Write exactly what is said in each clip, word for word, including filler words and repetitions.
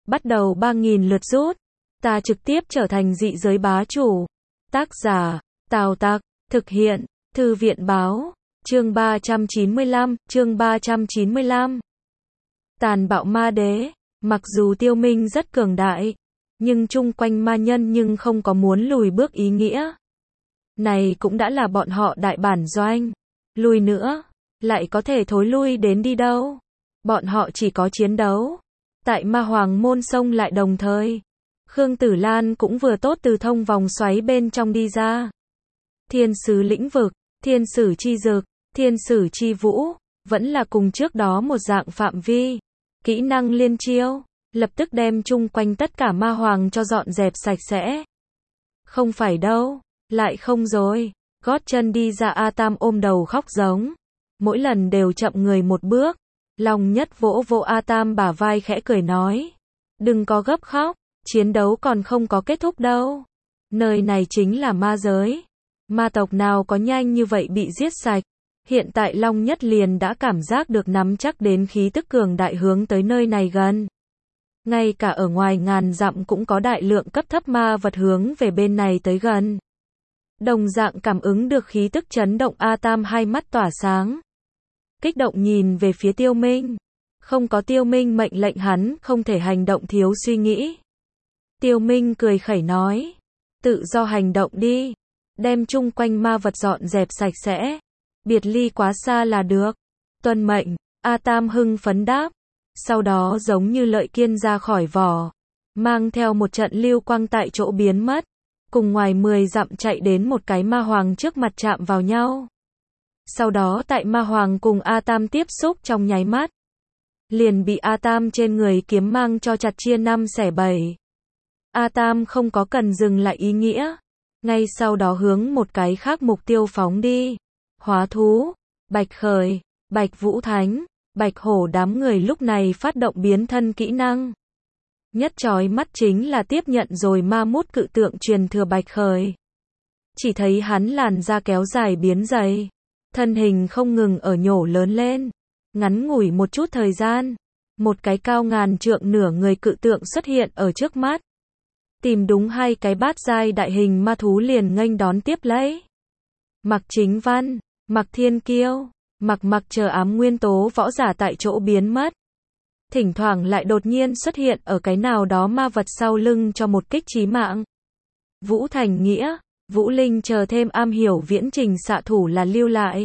bắt đầu ba nghìn lượt rút. Ta trực tiếp trở thành dị giới bá chủ. Tác giả, Tào Tặc, thực hiện, Thư viện báo, chương ba trăm chín mươi lăm, chương ba trăm chín mươi lăm. Tàn bạo ma đế, mặc dù Tiêu Minh rất cường đại, nhưng chung quanh ma nhân nhưng không có muốn lùi bước ý nghĩa. Này cũng đã là bọn họ đại bản doanh, lùi nữa, lại có thể thối lui đến đi đâu. Bọn họ chỉ có chiến đấu. Tại ma hoàng môn sông lại đồng thời, Khương Tử Lan cũng vừa tốt từ thông vòng xoáy bên trong đi ra. Thiên sứ lĩnh vực, thiên sử chi dực, thiên sử chi vũ, vẫn là cùng trước đó một dạng phạm vi. Kỹ năng liên chiêu, lập tức đem chung quanh tất cả ma hoàng cho dọn dẹp sạch sẽ. Không phải đâu, lại không rồi. Gót chân đi ra A Tam ôm đầu khóc giống. Mỗi lần đều chậm người một bước. Long Nhất vỗ vỗ A Tam bả vai khẽ cười nói. Đừng có gấp khóc, chiến đấu còn không có kết thúc đâu. Nơi này chính là ma giới. Ma tộc nào có nhanh như vậy bị giết sạch. Hiện tại Long Nhất liền đã cảm giác được nắm chắc đến khí tức cường đại hướng tới nơi này gần. Ngay cả ở ngoài ngàn dặm cũng có đại lượng cấp thấp ma vật hướng về bên này tới gần. Đồng dạng cảm ứng được khí tức chấn động, A Tam hai mắt tỏa sáng. Kích động nhìn về phía Tiêu Minh. Không có Tiêu Minh mệnh lệnh hắn không thể hành động thiếu suy nghĩ. Tiêu Minh cười khẩy nói. Tự do hành động đi. Đem chung quanh ma vật dọn dẹp sạch sẽ. Biệt ly quá xa là được. Tuân mệnh, A Tam hưng phấn đáp. Sau đó giống như lợi kiên ra khỏi vỏ. Mang theo một trận lưu quang tại chỗ biến mất. Cùng ngoài mười dặm chạy đến một cái ma hoàng trước mặt chạm vào nhau. Sau đó tại ma hoàng cùng A Tam tiếp xúc trong nháy mắt. Liền bị A Tam trên người kiếm mang cho chặt chia năm xẻ bảy. A Tam không có cần dừng lại ý nghĩa. Ngay sau đó hướng một cái khác mục tiêu phóng đi. Hóa thú, Bạch Khởi, Bạch Vũ Thánh, Bạch Hổ đám người lúc này phát động biến thân kỹ năng. Nhất chói mắt chính là tiếp nhận rồi ma mút cự tượng truyền thừa Bạch Khởi. Chỉ thấy hắn làn da kéo dài biến dày. Thân hình không ngừng ở nhổ lớn lên. Ngắn ngủi một chút thời gian. Một cái cao ngàn trượng nửa người cự tượng xuất hiện ở trước mắt. Tìm đúng hai cái bát giai đại hình ma thú liền nghênh đón tiếp lấy. Mặc Chính Văn, Mặc Thiên Kiêu, Mặc Mặc chờ ám nguyên tố võ giả tại chỗ biến mất. Thỉnh thoảng lại đột nhiên xuất hiện ở cái nào đó ma vật sau lưng cho một kích chí mạng. Vũ Thành Nghĩa, Vũ Linh chờ thêm am hiểu viễn trình xạ thủ là lưu lại.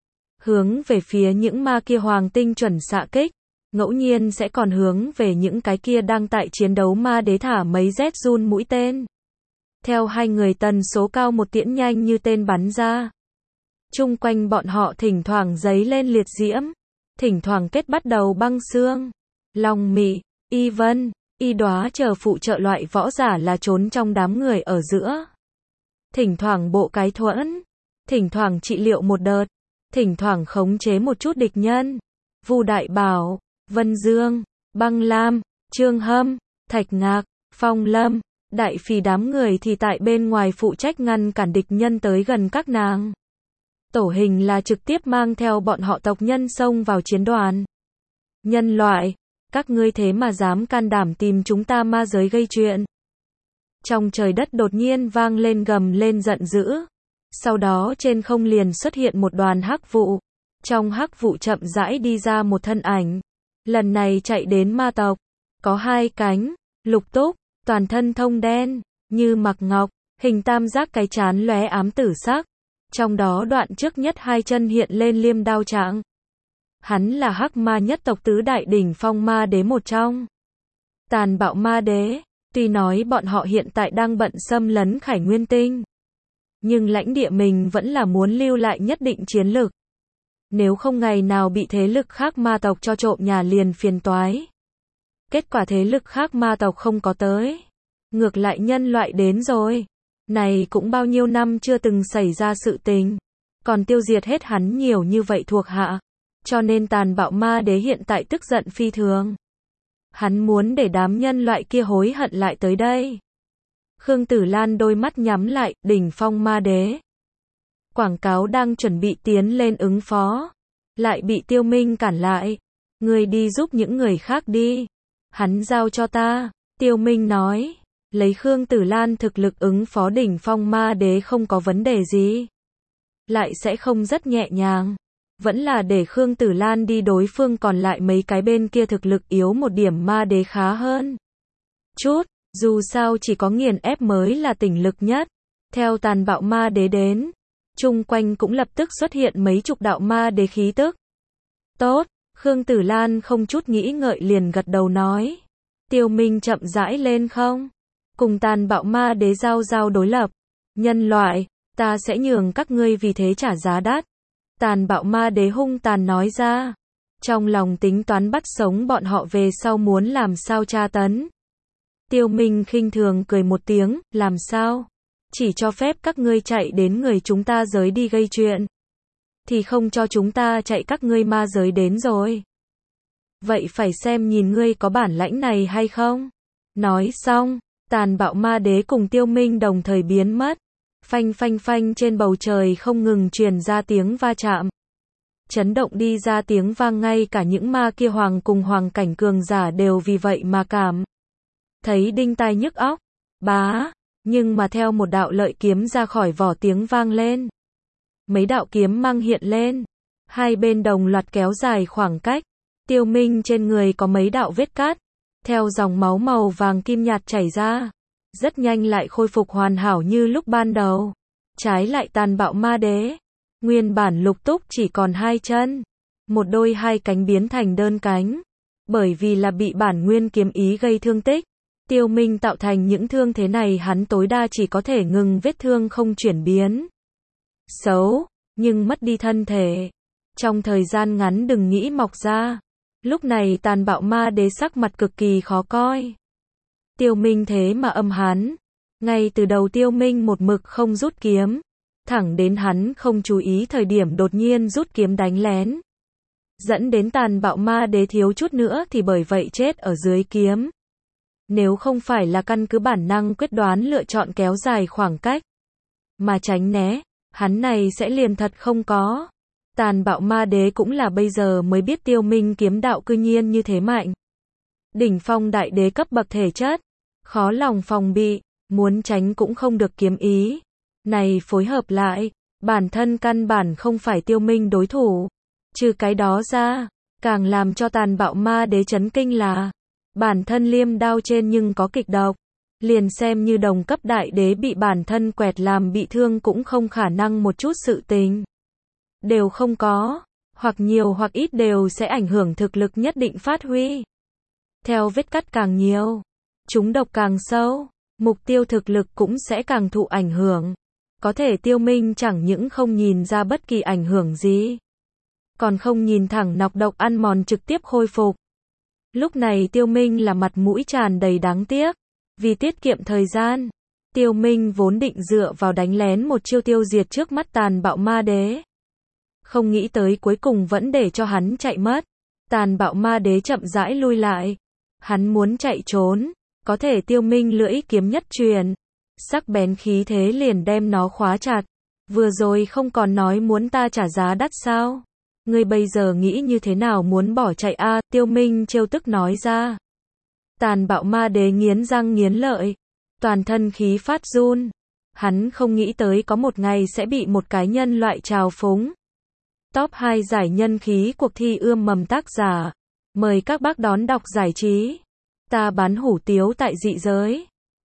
Hướng về phía những ma kia hoàng tinh chuẩn xạ kích. Ngẫu nhiên sẽ còn hướng về những cái kia đang tại chiến đấu ma đế thả mấy Z run mũi tên. Theo hai người tần số cao một tiễn nhanh như tên bắn ra. Chung quanh bọn họ thỉnh thoảng giấy lên liệt diễm. Thỉnh thoảng kết bắt đầu băng xương. Long Mị, Y Vân, Y Đóa chờ phụ trợ loại võ giả là trốn trong đám người ở giữa. Thỉnh thoảng bộ cái thuẫn. Thỉnh thoảng trị liệu một đợt. Thỉnh thoảng khống chế một chút địch nhân. Vu Đại Bảo, Vân Dương, Băng Lam, Trương Hâm, Thạch Ngạc, Phong Lâm, Đại Phì đám người thì tại bên ngoài phụ trách ngăn cản địch nhân tới gần các nàng. Tổ hình là trực tiếp mang theo bọn họ tộc nhân xông vào chiến đoàn. Nhân loại, các ngươi thế mà dám can đảm tìm chúng ta ma giới gây chuyện. Trong trời đất đột nhiên vang lên gầm lên giận dữ. Sau đó trên không liền xuất hiện một đoàn hắc vụ. Trong hắc vụ chậm rãi đi ra một thân ảnh. Lần này chạy đến ma tộc. Có hai cánh, lục túc, toàn thân thông đen, như mặc ngọc, hình tam giác cái chán lóe ám tử sắc. Trong đó đoạn trước nhất hai chân hiện lên liêm đao trạng. Hắn là hắc ma nhất tộc tứ đại đỉnh phong ma đế một trong. Tàn bạo ma đế, tuy nói bọn họ hiện tại đang bận xâm lấn Khải Nguyên Tinh. Nhưng lãnh địa mình vẫn là muốn lưu lại nhất định chiến lực. Nếu không ngày nào bị thế lực khác ma tộc cho trộm nhà liền phiền toái. Kết quả thế lực khác ma tộc không có tới. Ngược lại nhân loại đến rồi. Này cũng bao nhiêu năm chưa từng xảy ra sự tình. Còn tiêu diệt hết hắn nhiều như vậy thuộc hạ. Cho nên tàn bạo ma đế hiện tại tức giận phi thường. Hắn muốn để đám nhân loại kia hối hận lại tới đây. Khương Tử Lan đôi mắt nhắm lại, đỉnh phong ma đế. Quảng cáo đang chuẩn bị tiến lên ứng phó. Lại bị Tiêu Minh cản lại. Người đi giúp những người khác đi. Hắn giao cho ta, Tiêu Minh nói. Lấy Khương Tử Lan thực lực ứng phó đỉnh phong ma đế không có vấn đề gì. Lại sẽ không rất nhẹ nhàng. Vẫn là để Khương Tử Lan đi đối phương còn lại mấy cái bên kia thực lực yếu một điểm ma đế khá hơn. Chút, dù sao chỉ có nghiền ép mới là tỉnh lực nhất. Theo tàn bạo ma đế đến, chung quanh cũng lập tức xuất hiện mấy chục đạo ma đế khí tức. Tốt, Khương Tử Lan không chút nghĩ ngợi liền gật đầu nói. Tiêu Minh chậm rãi lên không? Cùng tàn bạo ma đế giao giao đối lập. Nhân loại, ta sẽ nhường các ngươi vì thế trả giá đắt. Tàn bạo ma đế hung tàn nói ra. Trong lòng tính toán bắt sống bọn họ về sau muốn làm sao tra tấn. Tiêu Minh khinh thường cười một tiếng, làm sao? Chỉ cho phép các ngươi chạy đến người chúng ta giới đi gây chuyện. Thì không cho chúng ta chạy các ngươi ma giới đến rồi. Vậy phải xem nhìn ngươi có bản lãnh này hay không? Nói xong, tàn bạo ma đế cùng Tiêu Minh đồng thời biến mất. Phanh phanh phanh trên bầu trời không ngừng truyền ra tiếng va chạm. Chấn động đi ra tiếng vang ngay cả những ma kia hoàng cùng hoàng cảnh cường giả đều vì vậy mà cảm thấy đinh tai nhức óc. Bá, nhưng mà theo một đạo lợi kiếm ra khỏi vỏ tiếng vang lên. Mấy đạo kiếm mang hiện lên. Hai bên đồng loạt kéo dài khoảng cách. Tiêu Minh trên người có mấy đạo vết cắt. Theo dòng máu màu vàng kim nhạt chảy ra. Rất nhanh lại khôi phục hoàn hảo như lúc ban đầu. Trái lại tàn bạo ma đế. Nguyên bản lục túc chỉ còn hai chân. Một đôi hai cánh biến thành đơn cánh. Bởi vì là bị bản nguyên kiếm ý gây thương tích. Tiêu Minh tạo thành những thương thế này hắn tối đa chỉ có thể ngừng vết thương không chuyển biến xấu, nhưng mất đi thân thể. Trong thời gian ngắn đừng nghĩ mọc ra. Lúc này tàn bạo ma đế sắc mặt cực kỳ khó coi. Tiêu Minh thế mà âm hắn. Ngay từ đầu Tiêu Minh một mực không rút kiếm. Thẳng đến hắn không chú ý thời điểm đột nhiên rút kiếm đánh lén. Dẫn đến tàn bạo ma đế thiếu chút nữa thì bởi vậy chết ở dưới kiếm. Nếu không phải là căn cứ bản năng quyết đoán lựa chọn kéo dài khoảng cách. Mà tránh né, hắn này sẽ liền thật không có. Tàn bạo ma đế cũng là bây giờ mới biết Tiêu Minh kiếm đạo cư nhiên như thế mạnh. Đỉnh phong đại đế cấp bậc thể chất. Khó lòng phòng bị, muốn tránh cũng không được kiếm ý. Này phối hợp lại, bản thân căn bản không phải Tiêu Minh đối thủ. Trừ cái đó ra, càng làm cho tàn bạo ma đế chấn kinh là bản thân liêm đao trên nhưng có kịch độc. Liền xem như đồng cấp đại đế bị bản thân quẹt làm bị thương cũng không khả năng một chút sự tình đều không có, hoặc nhiều hoặc ít đều sẽ ảnh hưởng thực lực nhất định phát huy. Theo vết cắt càng nhiều, chúng độc càng sâu, mục tiêu thực lực cũng sẽ càng thụ ảnh hưởng. Có thể Tiêu Minh chẳng những không nhìn ra bất kỳ ảnh hưởng gì, còn không nhìn thẳng nọc độc ăn mòn trực tiếp khôi phục. Lúc này Tiêu Minh là mặt mũi tràn đầy đáng tiếc. Vì tiết kiệm thời gian, Tiêu Minh vốn định dựa vào đánh lén một chiêu tiêu diệt trước mắt tàn bạo ma đế. Không nghĩ tới cuối cùng vẫn để cho hắn chạy mất. Tàn bạo ma đế chậm rãi lui lại. Hắn muốn chạy trốn, có thể Tiêu Minh lưỡi kiếm nhất truyền. Sắc bén khí thế liền đem nó khóa chặt. Vừa rồi không còn nói muốn ta trả giá đắt sao? Ngươi bây giờ nghĩ như thế nào muốn bỏ chạy a? À, Tiêu Minh trêu tức nói ra. Tàn bạo ma đế nghiến răng nghiến lợi. Toàn thân khí phát run. Hắn không nghĩ tới có một ngày sẽ bị một cái nhân loại trào phúng. Top hai giải nhân khí cuộc thi ươm mầm tác giả. Mời các bác đón đọc giải trí. Ta bán hủ tiếu tại dị giới.